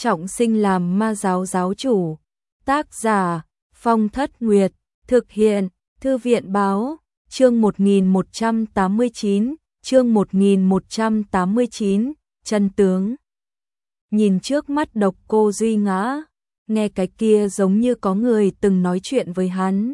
trọng sinh làm ma giáo giáo chủ. Tác giả Phong Thất Nguyệt, thực hiện Thư viện báo, chương 1189, chương 1189, chân tướng. Nhìn trước mắt Độc Cô Duy ngã, nghe cái kia giống như có người từng nói chuyện với hắn.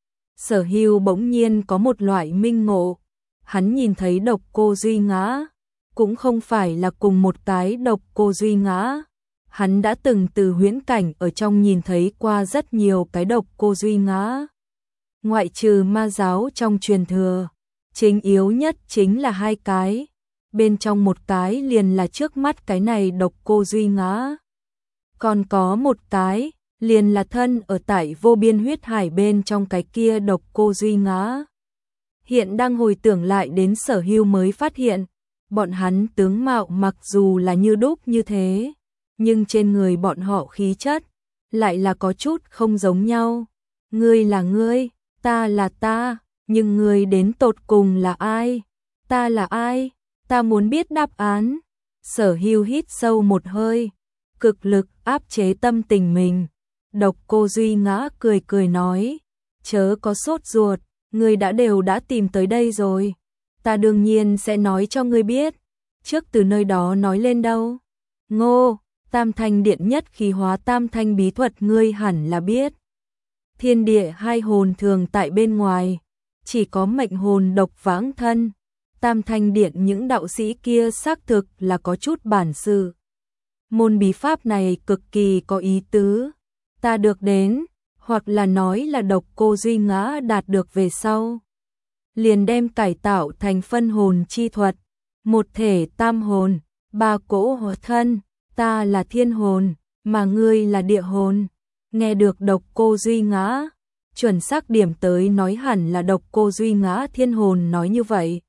Sở Hưu bỗng nhiên có một loại minh ngộ, hắn nhìn thấy Độc Cô Duy ngã, cũng không phải là cùng một cái Độc Cô Duy ngã. Hắn đã từng từ huyễn cảnh ở trong nhìn thấy qua rất nhiều cái Độc Cô Duy ngã. Ngoại trừ ma giáo trong truyền thừa, chính yếu nhất chính là hai cái, bên trong một cái liền là trước mắt cái này Độc Cô Duy ngã. Còn có một cái, liền là thân ở tại vô biên huyết hải bên trong cái kia Độc Cô Duy ngã. Hiện đang hồi tưởng lại đến Sở Hưu mới phát hiện, bọn hắn tướng mạo mặc dù là như đúc như thế, nhưng trên người bọn họ khí chất lại là có chút không giống nhau. Ngươi là ngươi, ta là ta, nhưng ngươi đến tột cùng là ai? Ta là ai? Ta muốn biết đáp án. Sở Hưu hít sâu một hơi, cực lực áp chế tâm tình mình. Độc Cô Duy ngã cười cười nói, chớ có sốt ruột, ngươi đã tìm tới đây rồi. Ta đương nhiên sẽ nói cho ngươi biết. Trước từ nơi đó nói lên đâu? Ngô, Tam Thanh Điện nhất khí hóa tam thanh bí thuật ngươi hẳn là biết. Thiên địa hai hồn thường tại bên ngoài, chỉ có mệnh hồn độc vãng thân. Tam Thanh Điện những đạo sĩ kia xác thực là có chút bản sự. Môn bí pháp này cực kỳ có ý tứ. Ta được đến, hoặc là nói là Độc Cô Duy ngã đạt được về sau, liền đem cải tạo thành phân hồn chi thuật, một thể tam hồn, ba cỗ hóa thân. Ta là thiên hồn, mà ngươi là địa hồn. Nghe được Độc Cô Duy ngã, chuẩn xác điểm tới nói hẳn là Độc Cô Duy ngã thiên hồn nói như vậy.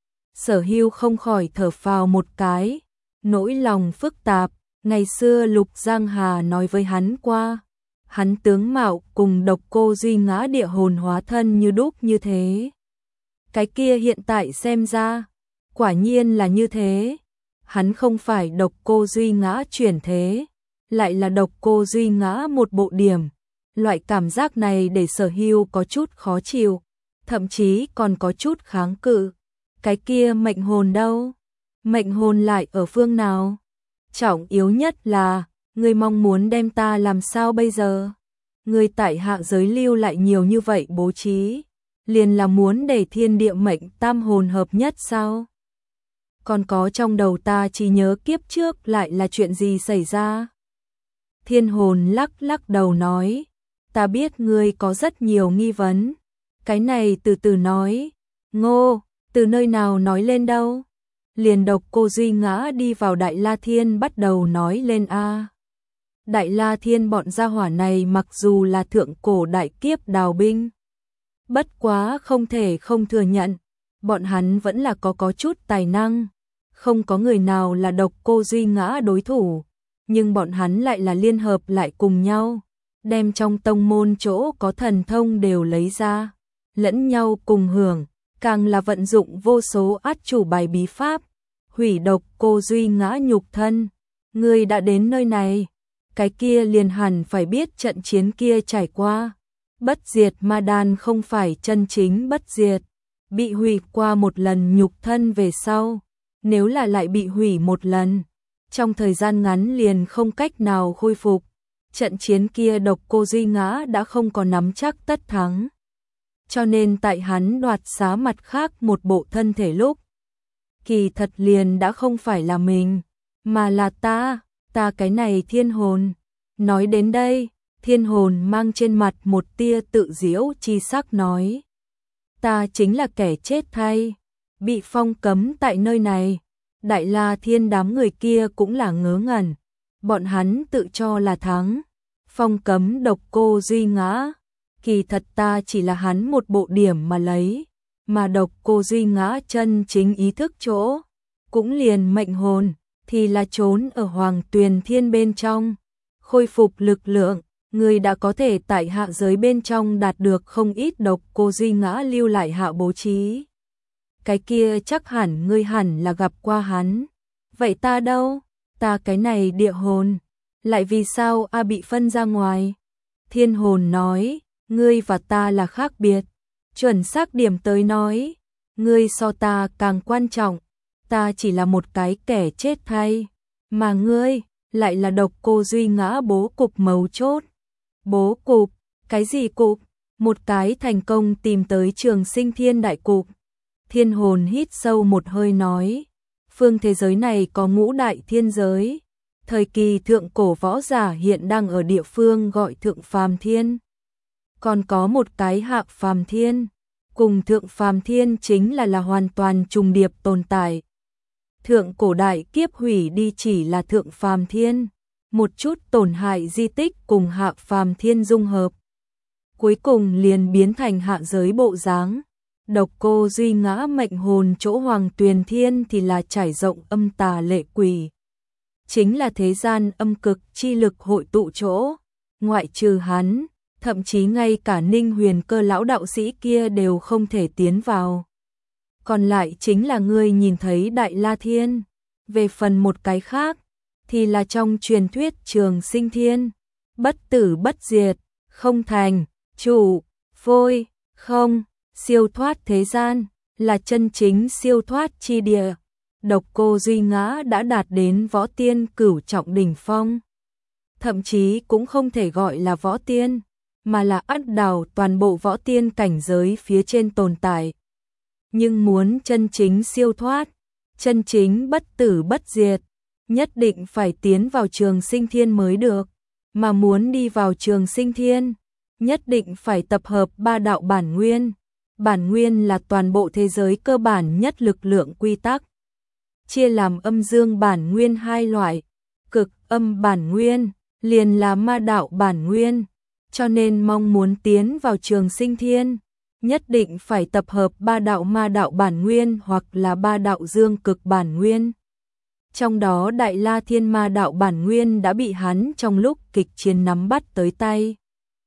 Sở Hưu không khỏi thở phào một cái, nỗi lòng phức tạp. Ngày xưa Lục Giang Hà nói với hắn qua, hắn tướng mạo cùng Độc Cô Duy ngã địa hồn hóa thân như đúc như thế. Cái kia hiện tại xem ra, quả nhiên là như thế. Hắn không phải Độc Cô Duy ngã chuyển thế, lại là Độc Cô Duy ngã một bộ điểm. Loại cảm giác này để Sở Hưu có chút khó chịu, thậm chí còn có chút kháng cự. Cái kia mệnh hồn đâu? Mệnh hồn lại ở phương nào? Trọng yếu nhất là, ngươi mong muốn đem ta làm sao bây giờ? Ngươi tại hạ giới lưu lại nhiều như vậy bố trí, liền là muốn để thiên địa mệnh tam hồn hợp nhất sao? Còn có trong đầu ta chỉ nhớ kiếp trước lại là chuyện gì xảy ra? Thiên hồn lắc lắc đầu nói, ta biết ngươi có rất nhiều nghi vấn. Cái này từ từ nói. Ngô, từ nơi nào nói lên đâu? Liền Độc Cô Duy ngã đi vào Đại La Thiên bắt đầu nói lên a. Đại La Thiên bọn gia hỏa này mặc dù là thượng cổ đại kiếp đào binh, bất quá không thể không thừa nhận, bọn hắn vẫn là có chút tài năng. Không có người nào là Độc Cô Duy ngã đối thủ, nhưng bọn hắn lại là liên hợp lại cùng nhau, đem trong tông môn chỗ có thần thông đều lấy ra, lẫn nhau cùng hưởng, càng là vận dụng vô số át chủ bài bí pháp, hủy Độc Cô Duy ngã nhục thân. Ngươi đã đến nơi này, cái kia liền hẳn phải biết trận chiến kia trải qua. Bất diệt ma đan không phải chân chính bất diệt, bị hủy qua một lần nhục thân về sau, nếu là lại bị hủy một lần, trong thời gian ngắn liền không cách nào khôi phục. Trận chiến kia Độc Cô Duy ngã đã không có nắm chắc tất thắng. Cho nên tại hắn đoạt xá mặt khác một bộ thân thể lúc, kỳ thật liền đã không phải là mình, mà là ta cái này thiên hồn. Nói đến đây, thiên hồn mang trên mặt một tia tự giễu chi sắc nói, ta chính là kẻ chết thay, bị phong cấm tại nơi này. Đại La Thiên đám người kia cũng là ngớ ngẩn, bọn hắn tự cho là thắng, phong cấm Độc Cô Duy ngã, kỳ thật ta chỉ là hắn một bộ điểm mà lấy, mà Độc Cô Duy ngã chân chính ý thức chỗ, cũng liền mệnh hồn, thì là trốn ở Hoàng Tuyền Thiên bên trong, khôi phục lực lượng. Người đã có thể tại hạ giới bên trong đạt được không ít Độc Cô Duy ngã lưu lại hạ bố trí. Cái kia chắc hẳn ngươi hẳn là gặp qua hắn. Vậy ta đâu? Ta cái này địa hồn, Lại vì sao bị phân ra ngoài? Thiên hồn nói, ngươi và ta là khác biệt. Chuẩn xác điểm tới nói, ngươi so ta càng quan trọng, ta chỉ là một cái kẻ chết thay, mà ngươi lại là Độc Cô Duy Ngã bố cục mấu chốt. Bố cục? Cái gì cục? Một cái thành công tìm tới Trường Sinh Thiên đại cục. Thiên hồn hít sâu một hơi nói, phương thế giới này có ngũ đại thiên giới. Thời kỳ thượng cổ võ giả hiện đang ở địa phương gọi thượng phàm thiên. Còn có một cái hạ phàm thiên, cùng thượng phàm thiên chính là hoàn toàn trùng điệp tồn tại. Thượng cổ đại kiếp hủy đi chỉ là thượng phàm thiên, một chút tổn hại di tích cùng hạ phàm thiên dung hợp. Cuối cùng liền biến thành hạ giới bộ dáng. Độc Cô Duy Ngã mệnh hồn chỗ Hoàng Tuyền Thiên thì là trải rộng âm tà lệ quỷ. Chính là thế gian âm cực chi lực hội tụ chỗ, ngoại trừ hắn, thậm chí ngay cả Ninh Huyền Cơ lão đạo sĩ kia đều không thể tiến vào. Còn lại chính là ngươi nhìn thấy Đại La Thiên. Về phần một cái khác, thì là trong truyền thuyết Trường Sinh Thiên, bất tử bất diệt, không thành, chủ, phôi, không, siêu thoát thế gian, là chân chính siêu thoát chi địa. Độc Cô Duy Ngã đã đạt đến võ tiên cửu trọng đỉnh phong. Thậm chí cũng không thể gọi là võ tiên, mà là ắt đảo toàn bộ võ tiên cảnh giới phía trên tồn tại. Nhưng muốn chân chính siêu thoát, chân chính bất tử bất diệt, nhất định phải tiến vào Trường Sinh Thiên mới được. Mà muốn đi vào Trường Sinh Thiên, nhất định phải tập hợp ba đạo bản nguyên. Bản nguyên là toàn bộ thế giới cơ bản nhất lực lượng quy tắc. Chia làm âm dương bản nguyên hai loại, cực âm bản nguyên, liền là ma đạo bản nguyên. Cho nên mong muốn tiến vào Trường Sinh Thiên, nhất định phải tập hợp ba đạo ma đạo bản nguyên hoặc là ba đạo dương cực bản nguyên. Trong đó Đại La Thiên ma đạo bản nguyên đã bị hắn trong lúc kịch chiến nắm bắt tới tay.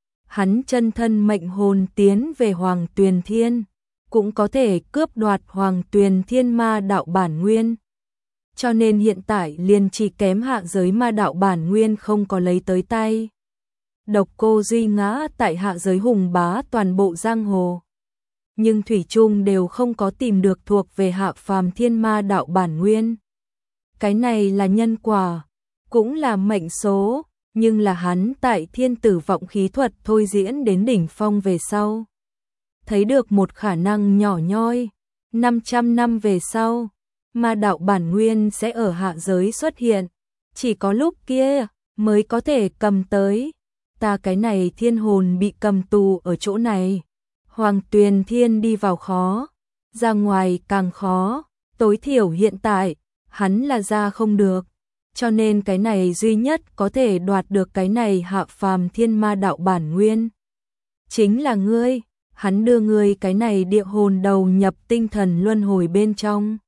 Hắn chân thân mệnh hồn tiến về Hoàng Tuyền Thiên, cũng có thể cướp đoạt Hoàng Tuyền Thiên ma đạo bản nguyên. Cho nên hiện tại liền chỉ kém hạ giới ma đạo bản nguyên không có lấy tới tay. Độc Cô Duy Ngã tại hạ giới hùng bá toàn bộ giang hồ, nhưng thủy chung đều không có tìm được thuộc về hạ phàm thiên ma đạo bản nguyên. Cái này là nhân quả, cũng là mệnh số, nhưng là hắn tại thiên tử vọng khí thuật thôi diễn đến đỉnh phong về sau. Thấy được một khả năng nhỏ nhoi, 500 năm về sau, ma đạo bản nguyên sẽ ở hạ giới xuất hiện, chỉ có lúc kia mới có thể cầm tới. Ta cái này thiên hồn bị cầm tù ở chỗ này. Hoàng Tuyền Thiên đi vào khó, ra ngoài càng khó, tối thiểu hiện tại, hắn là ra không được. Cho nên cái này duy nhất có thể đoạt được cái này hạ phàm thiên ma đạo bản nguyên. Chính là ngươi, hắn đưa ngươi cái này địa hồn đầu nhập tinh thần luân hồi bên trong.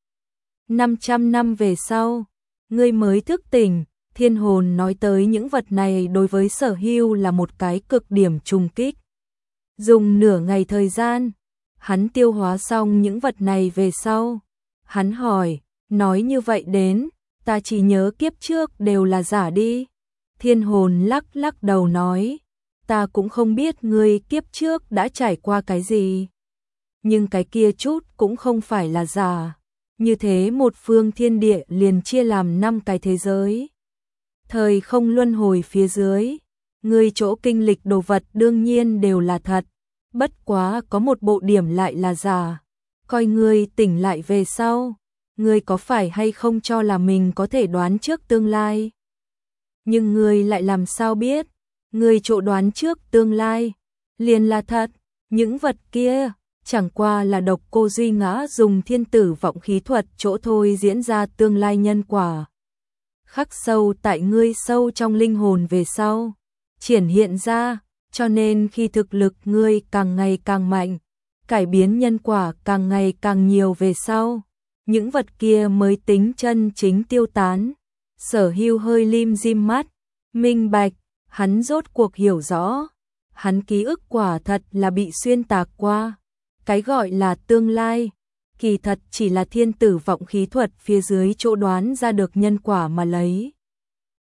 500 năm về sau, ngươi mới thức tỉnh. Thiên hồn nói tới những vật này đối với Sở Hưu là một cái cực điểm trùng kích. Dùng nửa ngày thời gian, hắn tiêu hóa xong những vật này về sau. Hắn hỏi, nói như vậy đến, ta chỉ nhớ kiếp trước đều là giả đi. Thiên hồn lắc lắc đầu nói, ta cũng không biết ngươi kiếp trước đã trải qua cái gì. Nhưng cái kia chút cũng không phải là giả. Như thế một phương thiên địa liền chia làm 5 cái thế giới. Thời không luân hồi phía dưới, ngươi chỗ kinh lịch đồ vật đương nhiên đều là thật, bất quá có một bộ điểm lại là giả. Coi ngươi tỉnh lại về sau, ngươi có phải hay không cho là mình có thể đoán trước tương lai? Nhưng ngươi lại làm sao biết, ngươi chỗ đoán trước tương lai liền là thật, những vật kia chẳng qua là Độc Cô Duy Ngã dùng thiên tử vọng khí thuật chỗ thôi diễn ra tương lai nhân quả. Khắc sâu tại ngươi sâu trong linh hồn về sau, triển hiện ra, cho nên khi thực lực ngươi càng ngày càng mạnh, cải biến nhân quả càng ngày càng nhiều về sau, những vật kia mới tính chân chính tiêu tán. Sở Hưu hơi lim dim mắt, minh bạch, hắn rốt cuộc hiểu rõ, hắn ký ức quả thật là bị xuyên tạc qua. Cái gọi là tương lai, kỳ thật chỉ là thiên tử vọng khí thuật phía dưới chỗ đoán ra được nhân quả mà lấy.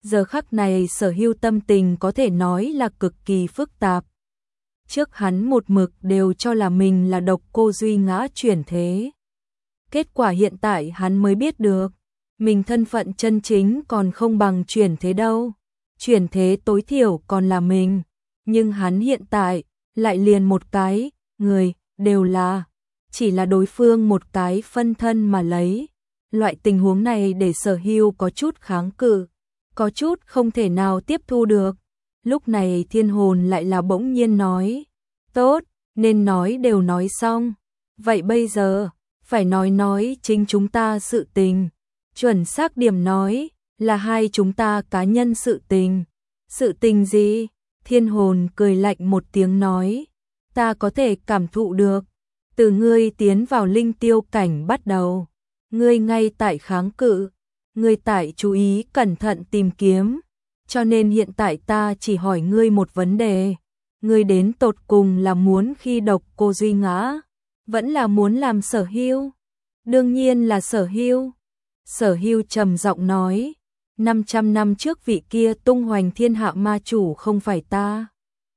Giờ khắc này Sở Hưu tâm tình có thể nói là cực kỳ phức tạp. Trước hắn một mực đều cho là mình là Độc Cô Duy Ngã chuyển thế. Kết quả hiện tại hắn mới biết được, mình thân phận chân chính còn không bằng chuyển thế đâu. Chuyển thế tối thiểu còn là mình, nhưng hắn hiện tại lại liền một cái người đều là, chỉ là đối phương một cái phân thân mà lấy. Loại tình huống này để Sở Hưu có chút kháng cự, có chút không thể nào tiếp thu được. Lúc này Thiên Hồn lại là bỗng nhiên nói, tốt, nên nói đều nói xong, vậy bây giờ phải nói chính chúng ta sự tình. Chuẩn xác điểm nói là hai chúng ta cá nhân sự tình. Sự tình gì? Thiên Hồn cười lạnh một tiếng nói, ta có thể cảm thụ được, từ ngươi tiến vào linh tiêu cảnh bắt đầu, ngươi ngay tại kháng cự, ngươi tại chú ý cẩn thận tìm kiếm, cho nên hiện tại ta chỉ hỏi ngươi một vấn đề, ngươi đến tột cùng là muốn khi Độc Cô Duy Ngã, vẫn là muốn làm Sở Hưu? Đương nhiên là Sở Hưu. Sở Hưu trầm giọng nói, 500 năm trước vị kia tung hoành thiên hạ ma chủ không phải ta.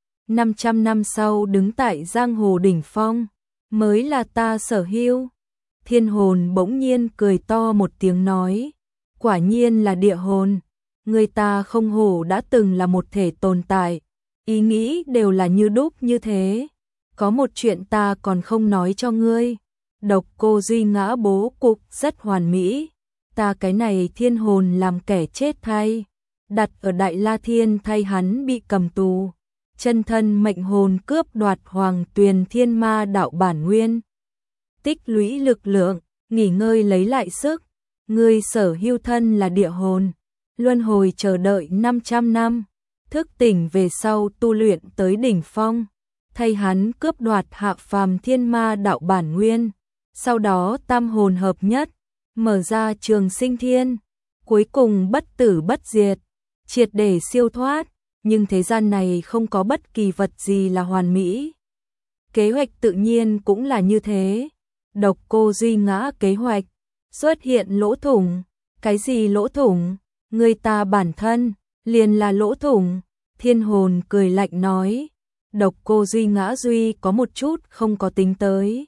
500 năm sau đứng tại giang hồ đỉnh phong, mới là ta Sở Hưu. Thiên Hồn bỗng nhiên cười to một tiếng nói, quả nhiên là địa hồn, người ta không hổ đã từng là một thể tồn tại, ý nghĩ đều là như đúc như thế. Có một chuyện ta còn không nói cho ngươi, Độc Cô Duy Ngã bố cục rất hoàn mỹ, ta cái này Thiên Hồn làm kẻ chết thay, đặt ở Đại La Thiên thay hắn bị cầm tù, chân thân mệnh hồn cướp đoạt Hoàng Tuyền Thiên Ma đạo bản nguyên, tích lũy lực lượng, nghỉ ngơi lấy lại sức. Ngươi Sở Hưu thân là địa hồn, luân hồi chờ đợi 500 năm, thức tỉnh về sau tu luyện tới đỉnh phong, thay hắn cướp đoạt hạ phàm thiên ma đạo bản nguyên, sau đó tam hồn hợp nhất, mở ra trường sinh thiên, cuối cùng bất tử bất diệt, triệt để siêu thoát, nhưng thế gian này không có bất kỳ vật gì là hoàn mỹ. Kế hoạch tự nhiên cũng là như thế. Độc Cô Duy Ngã kế hoạch xuất hiện lỗ thủng. Cái gì lỗ thủng? Người ta bản thân liền là lỗ thủng. Thiên Hồn cười lạnh nói, Độc Cô Duy Ngã duy có một chút không có tính tới,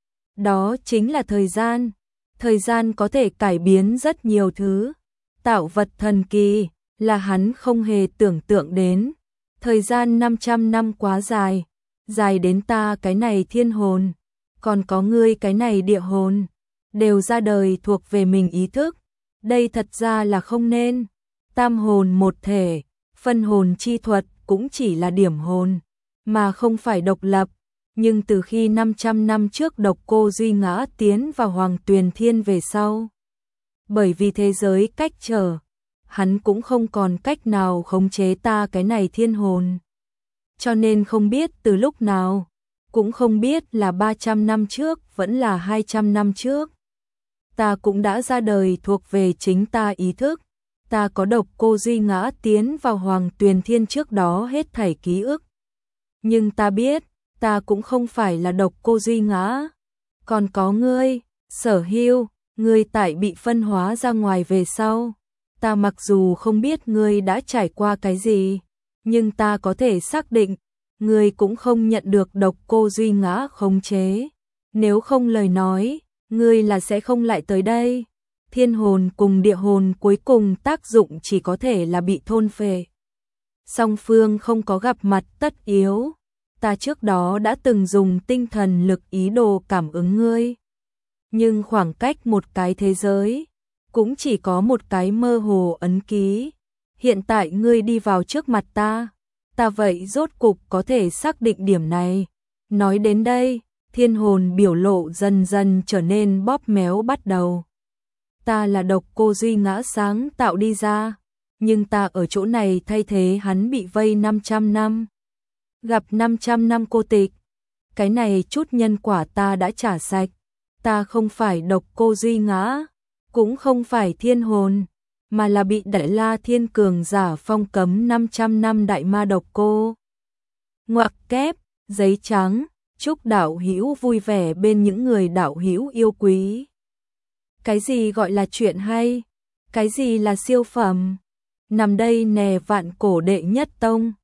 đó chính là thời gian. Thời gian có thể cải biến rất nhiều thứ, tạo vật thần kỳ là hắn không hề tưởng tượng đến. Thời gian 500 năm quá dài, dài đến ta cái này Thiên Hồn, còn có ngươi cái này địa hồn, đều ra đời thuộc về mình ý thức. Đây thật ra là không nên. Tam hồn một thể, phân hồn chi thuật cũng chỉ là điểm hồn, mà không phải độc lập. Nhưng từ khi 500 năm trước Độc Cô Duy Ngã tiến vào Hoàng Tuyền Thiên về sau, bởi vì thế giới cách trở, hắn cũng không còn cách nào khống chế ta cái này Thiên Hồn. Cho nên không biết từ lúc nào, cũng không biết là 300 năm trước vẫn là 200 năm trước, ta cũng đã ra đời thuộc về chính ta ý thức. Ta có Độc Cô Duy Ngã tiến vào Hoàng Tuyền Thiên trước đó hết thảy ký ức. Nhưng ta biết, ta cũng không phải là Độc Cô Duy Ngã. Còn có ngươi, Sở Hưu, ngươi tại bị phân hóa ra ngoài về sau. Ta mặc dù không biết ngươi đã trải qua cái gì, nhưng ta có thể xác định, ngươi cũng không nhận được Độc Cô Duy Ngã khống chế. Nếu không lời nói, ngươi là sẽ không lại tới đây. Thiên hồn cùng địa hồn cuối cùng tác dụng chỉ có thể là bị thôn phệ. Song phương không có gặp mặt tất yếu. Ta trước đó đã từng dùng tinh thần lực ý đồ cảm ứng ngươi. Nhưng khoảng cách một cái thế giới, cũng chỉ có một cái mơ hồ ấn ký. Hiện tại ngươi đi vào trước mặt ta, ta vậy rốt cục có thể xác định điểm này. Nói đến đây, thiên hồn biểu lộ dần dần trở nên bóp méo bắt đầu. Ta là Độc Cô Duy Ngã sáng tạo đi ra, nhưng ta ở chỗ này thay thế hắn bị vây 500 năm. Gặp 500 năm cô tịch, cái này chút nhân quả ta đã trả sạch. Ta không phải Độc Cô Duy Ngã, cũng không phải thiên hồn, mà là bị Đại La Thiên cường giả phong cấm 500 năm đại ma Độc Cô. Ngoặc kép, giấy trắng, chúc đạo hữu vui vẻ bên những người đạo hữu yêu quý. Cái gì gọi là chuyện hay? Cái gì là siêu phẩm? nằm đây nè vạn cổ đệ nhất tông.